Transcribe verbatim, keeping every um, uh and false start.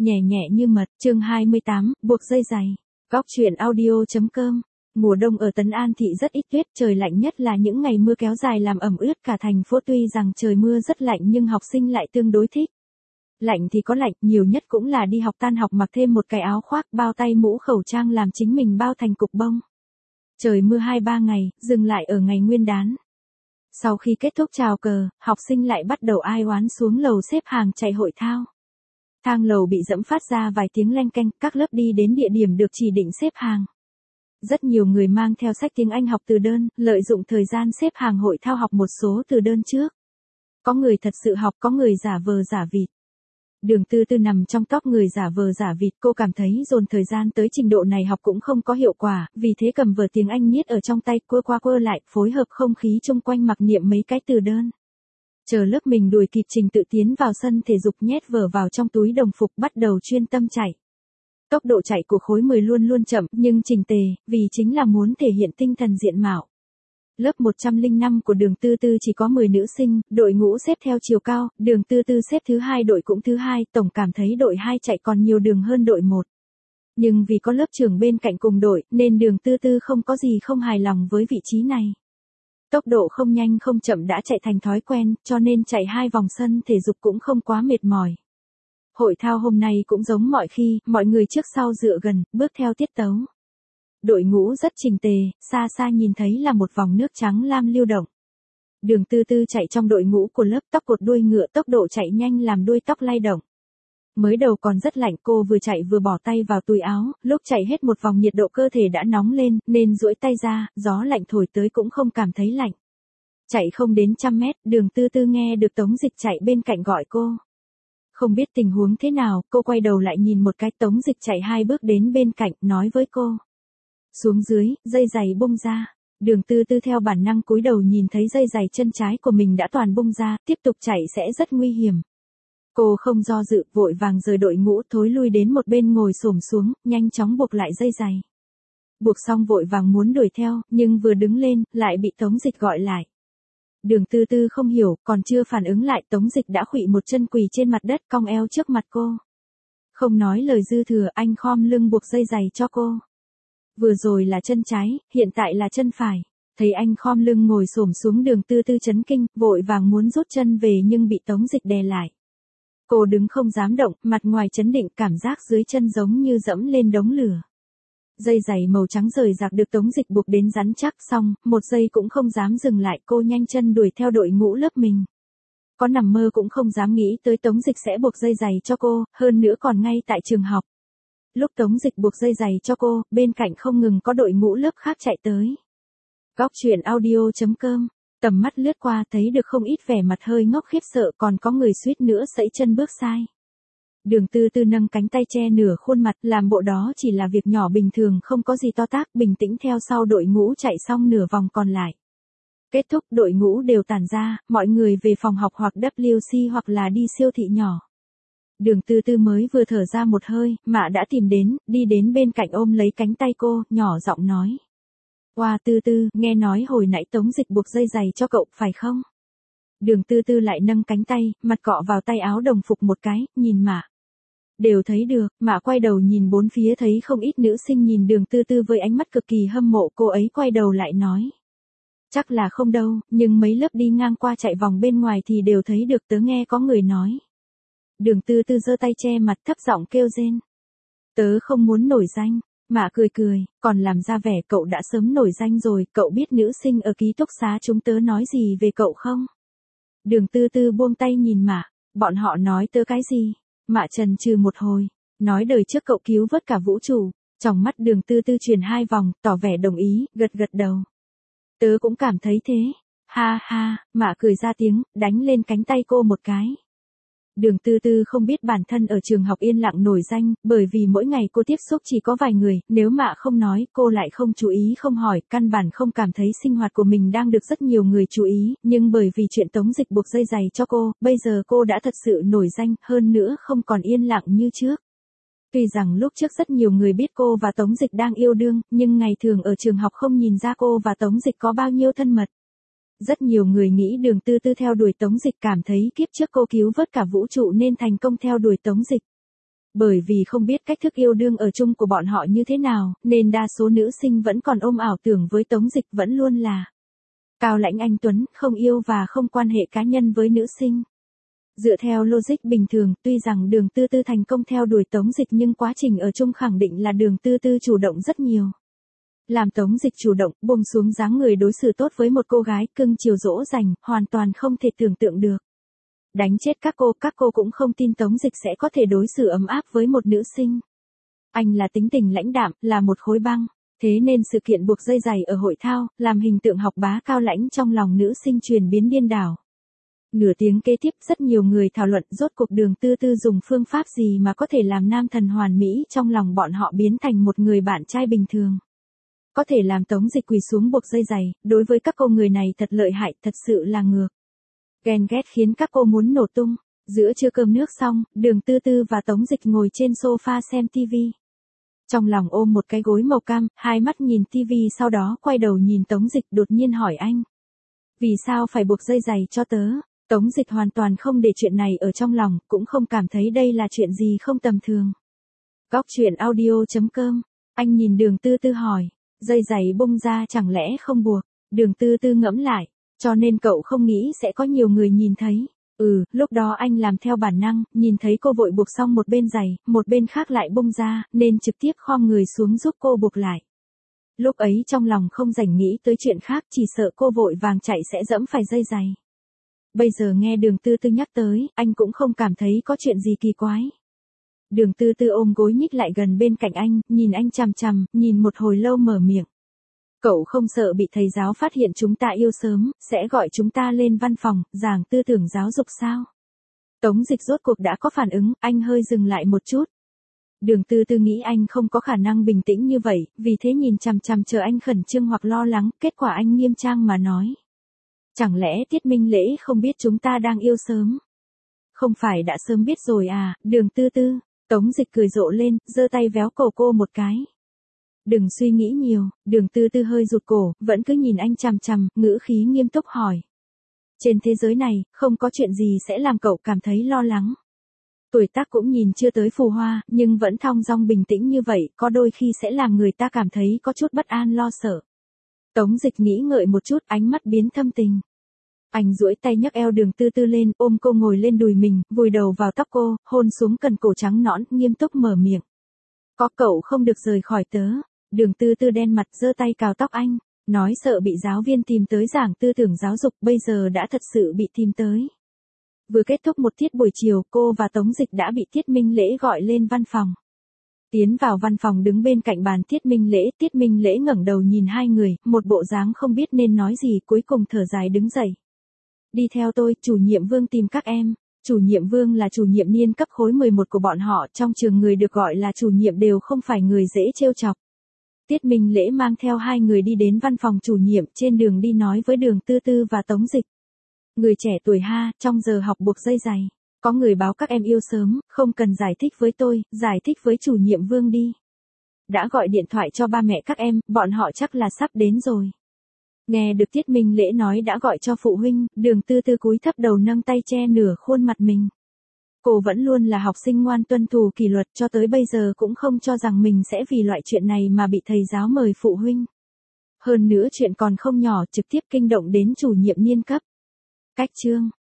Nhẹ nhẹ như mật, chương hai mươi tám, buộc dây giày. Góc truyện audio.com. Mùa đông ở Tấn An Thị rất ít tuyết, trời lạnh nhất là những ngày mưa kéo dài làm ẩm ướt cả thành phố. Tuy rằng trời mưa rất lạnh nhưng học sinh lại tương đối thích. Lạnh thì có lạnh, nhiều nhất cũng là đi học tan học mặc thêm một cái áo khoác, bao tay, mũ, khẩu trang làm chính mình bao thành cục bông. Trời mưa hai ba ngày, dừng lại ở ngày Nguyên đán. Sau khi kết thúc chào cờ, học sinh lại bắt đầu ai oán xuống lầu xếp hàng chạy hội thao. Thang lầu bị dẫm phát ra vài tiếng leng keng, các lớp đi đến địa điểm được chỉ định xếp hàng. Rất nhiều người mang theo sách tiếng Anh học từ đơn, lợi dụng thời gian xếp hàng hội thao học một số từ đơn trước. Có người thật sự học, có người giả vờ giả vịt. Đường Tư Tư nằm trong top người giả vờ giả vịt, cô cảm thấy dồn thời gian tới trình độ này học cũng không có hiệu quả, vì thế cầm vở tiếng Anh niết ở trong tay, quơ qua quơ lại, phối hợp không khí chung quanh mặc niệm mấy cái từ đơn. Chờ lớp mình đuổi kịp trình tự tiến vào sân thể dục, nhét vở vào trong túi đồng phục, bắt đầu chuyên tâm chạy. Tốc độ chạy của khối mười luôn luôn chậm nhưng chỉnh tề, vì chính là muốn thể hiện tinh thần diện mạo. Lớp một trăm lẻ năm của Đường Tư Tư chỉ có mười nữ sinh, đội ngũ xếp theo chiều cao, Đường Tư Tư xếp thứ hai, đội cũng thứ hai, tổng cảm thấy đội hai chạy còn nhiều đường hơn đội một. Nhưng vì có lớp trưởng bên cạnh cùng đội, nên Đường Tư Tư không có gì không hài lòng với vị trí này. Tốc độ không nhanh không chậm đã chạy thành thói quen, cho nên chạy hai vòng sân thể dục cũng không quá mệt mỏi. Hội thao hôm nay cũng giống mọi khi, mọi người trước sau dựa gần, bước theo tiết tấu. Đội ngũ rất chỉnh tề, xa xa nhìn thấy là một vòng nước trắng lam lưu động. Đường Tư Tư chạy trong đội ngũ của lớp, tóc cột đuôi ngựa, tốc độ chạy nhanh làm đuôi tóc lay động. Mới đầu còn rất lạnh, cô vừa chạy vừa bỏ tay vào túi áo, lúc chạy hết một vòng nhiệt độ cơ thể đã nóng lên, nên duỗi tay ra, gió lạnh thổi tới cũng không cảm thấy lạnh. Chạy không đến trăm mét, Đường Tư Tư nghe được Tống Dịch chạy bên cạnh gọi cô. Không biết tình huống thế nào, cô quay đầu lại nhìn một cái, Tống Dịch chạy hai bước đến bên cạnh, nói với cô. Xuống dưới, dây giày bung ra. Đường Tư Tư theo bản năng cúi đầu nhìn thấy dây giày chân trái của mình đã toàn bung ra, tiếp tục chạy sẽ rất nguy hiểm. Cô không do dự, vội vàng rời đội ngũ, thối lui đến một bên ngồi xổm xuống, nhanh chóng buộc lại dây giày. Buộc xong vội vàng muốn đuổi theo, nhưng vừa đứng lên, lại bị Tống Dịch gọi lại. Đường Tư Tư không hiểu, còn chưa phản ứng lại, Tống Dịch đã khuỵu một chân quỳ trên mặt đất, cong eo trước mặt cô. Không nói lời dư thừa, anh khom lưng buộc dây giày cho cô. Vừa rồi là chân trái, hiện tại là chân phải. Thấy anh khom lưng ngồi xổm xuống, Đường Tư Tư chấn kinh, vội vàng muốn rút chân về nhưng bị Tống Dịch đè lại. Cô đứng không dám động, mặt ngoài chấn định, cảm giác dưới chân giống như dẫm lên đống lửa. Dây giày màu trắng rời rạc được Tống Dịch buộc đến rắn chắc, xong, một giây cũng không dám dừng lại, cô nhanh chân đuổi theo đội ngũ lớp mình. Có nằm mơ cũng không dám nghĩ tới Tống Dịch sẽ buộc dây giày cho cô, hơn nữa còn ngay tại trường học. Lúc Tống Dịch buộc dây giày cho cô, bên cạnh không ngừng có đội ngũ lớp khác chạy tới. Góc truyện audio.com. Tầm mắt lướt qua thấy được không ít vẻ mặt hơi ngốc khiếp sợ, còn có người suýt nữa sẫy chân bước sai. Đường Tư Tư nâng cánh tay che nửa khuôn mặt, làm bộ đó chỉ là việc nhỏ bình thường, không có gì to tát, bình tĩnh theo sau đội ngũ chạy xong nửa vòng còn lại. Kết thúc, đội ngũ đều tản ra, mọi người về phòng học hoặc W C hoặc là đi siêu thị nhỏ. Đường Tư Tư mới vừa thở ra một hơi, Mạ đã tìm đến, đi đến bên cạnh ôm lấy cánh tay cô, nhỏ giọng nói. Oa Tư Tư, nghe nói hồi nãy Tống Dịch buộc dây giày cho cậu, phải không? Đường Tư Tư lại nâng cánh tay, mặt cọ vào tay áo đồng phục một cái, nhìn Mạ. Đều thấy được, Mạ quay đầu nhìn bốn phía thấy không ít nữ sinh nhìn Đường Tư Tư với ánh mắt cực kỳ hâm mộ, cô ấy quay đầu lại nói. Chắc là không đâu, nhưng mấy lớp đi ngang qua chạy vòng bên ngoài thì đều thấy được, tớ nghe có người nói. Đường Tư Tư giơ tay che mặt, thấp giọng kêu rên. Tớ không muốn nổi danh. Mạ cười cười, còn làm ra vẻ cậu đã sớm nổi danh rồi, cậu biết nữ sinh ở ký túc xá chúng tớ nói gì về cậu không? Đường Tư Tư buông tay nhìn Mạ, bọn họ nói tớ cái gì? Mạ chần chừ một hồi, nói đời trước cậu cứu vớt cả vũ trụ. Trong mắt Đường Tư Tư chuyển hai vòng, tỏ vẻ đồng ý, gật gật đầu. Tớ cũng cảm thấy thế. Ha ha, Mạ cười ra tiếng, đánh lên cánh tay cô một cái. Đường Tư Tư không biết bản thân ở trường học yên lặng nổi danh, bởi vì mỗi ngày cô tiếp xúc chỉ có vài người, nếu Mạ không nói, cô lại không chú ý không hỏi, căn bản không cảm thấy sinh hoạt của mình đang được rất nhiều người chú ý, nhưng bởi vì chuyện Tống Dịch buộc dây giày cho cô, bây giờ cô đã thật sự nổi danh, hơn nữa không còn yên lặng như trước. Tuy rằng lúc trước rất nhiều người biết cô và Tống Dịch đang yêu đương, nhưng ngày thường ở trường học không nhìn ra cô và Tống Dịch có bao nhiêu thân mật. Rất nhiều người nghĩ Đường Tư Tư theo đuổi Tống Dịch, cảm thấy kiếp trước cô cứu vớt cả vũ trụ nên thành công theo đuổi Tống Dịch. Bởi vì không biết cách thức yêu đương ở chung của bọn họ như thế nào, nên đa số nữ sinh vẫn còn ôm ảo tưởng với Tống Dịch vẫn luôn là cao lãnh anh tuấn, không yêu và không quan hệ cá nhân với nữ sinh. Dựa theo logic bình thường, tuy rằng Đường Tư Tư thành công theo đuổi Tống Dịch nhưng quá trình ở chung khẳng định là Đường Tư Tư chủ động rất nhiều. Làm Tống Dịch chủ động, buông xuống dáng người đối xử tốt với một cô gái cưng chiều dỗ dành, hoàn toàn không thể tưởng tượng được. Đánh chết các cô, các cô cũng không tin Tống Dịch sẽ có thể đối xử ấm áp với một nữ sinh. Anh là tính tình lãnh đạm, là một khối băng. Thế nên sự kiện buộc dây giày ở hội thao, làm hình tượng học bá cao lãnh trong lòng nữ sinh truyền biến điên đảo. Nửa tiếng kế tiếp rất nhiều người thảo luận rốt cuộc Đường Tư Tư dùng phương pháp gì mà có thể làm nam thần hoàn mỹ trong lòng bọn họ biến thành một người bạn trai bình thường. Có thể làm Tống Dịch quỳ xuống buộc dây giày, đối với các cô người này thật lợi hại, thật sự là ngược. Ghen ghét khiến các cô muốn nổ tung. Giữa trưa cơm nước xong, Đường Tư Tư và Tống Dịch ngồi trên sofa xem tivi. Trong lòng ôm một cái gối màu cam, hai mắt nhìn tivi sau đó quay đầu nhìn Tống Dịch đột nhiên hỏi anh. Vì sao phải buộc dây giày cho tớ? Tống Dịch hoàn toàn không để chuyện này ở trong lòng, cũng không cảm thấy đây là chuyện gì không tầm thường. Góc truyện audio chấm com. Anh nhìn Đường Tư Tư hỏi. Dây giày bung ra chẳng lẽ không buộc? Đường Tư Tư ngẫm lại. Cho nên cậu không nghĩ sẽ có nhiều người nhìn thấy. Ừ, lúc đó anh làm theo bản năng, nhìn thấy cô vội buộc xong một bên giày, một bên khác lại bung ra, nên trực tiếp khom người xuống giúp cô buộc lại. Lúc ấy trong lòng không rảnh nghĩ tới chuyện khác, chỉ sợ cô vội vàng chạy sẽ dẫm phải dây giày. Bây giờ nghe Đường Tư Tư nhắc tới, anh cũng không cảm thấy có chuyện gì kỳ quái. Đường Tư Tư ôm gối nhích lại gần bên cạnh anh, nhìn anh chằm chằm, nhìn một hồi lâu mở miệng. Cậu không sợ bị thầy giáo phát hiện chúng ta yêu sớm, sẽ gọi chúng ta lên văn phòng, giảng tư tưởng giáo dục sao? Tống Dịch rốt cuộc đã có phản ứng, anh hơi dừng lại một chút. Đường Tư Tư nghĩ anh không có khả năng bình tĩnh như vậy, vì thế nhìn chằm chằm chờ anh khẩn trương hoặc lo lắng, kết quả anh nghiêm trang mà nói. Chẳng lẽ Tiết Minh Lễ không biết chúng ta đang yêu sớm? Không phải đã sớm biết rồi à, Đường Tư Tư. Tống Dịch cười rộ lên, giơ tay véo cổ cô một cái. Đừng suy nghĩ nhiều, Đường Tư Tư hơi rụt cổ, vẫn cứ nhìn anh chằm chằm, ngữ khí nghiêm túc hỏi. Trên thế giới này, không có chuyện gì sẽ làm cậu cảm thấy lo lắng. Tuổi tác cũng nhìn chưa tới phù hoa, nhưng vẫn thong dong bình tĩnh như vậy, có đôi khi sẽ làm người ta cảm thấy có chút bất an lo sợ. Tống Dịch nghĩ ngợi một chút, ánh mắt biến thâm tình. Anh duỗi tay nhấc eo Đường Tư Tư lên, ôm cô ngồi lên đùi mình, vùi đầu vào tóc cô, hôn xuống cần cổ trắng nõn, nghiêm túc mở miệng. Có cậu không được rời khỏi tớ. Đường Tư Tư đen mặt giơ tay cào tóc anh, nói sợ bị giáo viên tìm tới giảng tư tưởng giáo dục, bây giờ đã thật sự bị tìm tới. Vừa kết thúc một tiết buổi chiều, cô và Tống Dịch đã bị Tiết Minh Lễ gọi lên văn phòng. Tiến vào văn phòng đứng bên cạnh bàn Tiết Minh Lễ, Tiết Minh Lễ ngẩng đầu nhìn hai người, một bộ dáng không biết nên nói gì, cuối cùng thở dài đứng dậy. Đi theo tôi, chủ nhiệm Vương tìm các em. Chủ nhiệm Vương là chủ nhiệm niên cấp khối mười một của bọn họ, trong trường người được gọi là chủ nhiệm đều không phải người dễ trêu chọc. Tiết Minh Lễ mang theo hai người đi đến văn phòng chủ nhiệm, trên đường đi nói với Đường Tư Tư và Tống Dịch. Người trẻ tuổi ha, trong giờ học buộc dây giày. Có người báo các em yêu sớm, không cần giải thích với tôi, giải thích với chủ nhiệm Vương đi. Đã gọi điện thoại cho ba mẹ các em, bọn họ chắc là sắp đến rồi. Nghe được Tiết Minh Lễ nói đã gọi cho phụ huynh, Đường Tư Tư cúi thấp đầu nâng tay che nửa khuôn mặt mình. Cô vẫn luôn là học sinh ngoan tuân thủ kỷ luật, cho tới bây giờ cũng không cho rằng mình sẽ vì loại chuyện này mà bị thầy giáo mời phụ huynh. Hơn nữa chuyện còn không nhỏ, trực tiếp kinh động đến chủ nhiệm niên cấp. Cách chương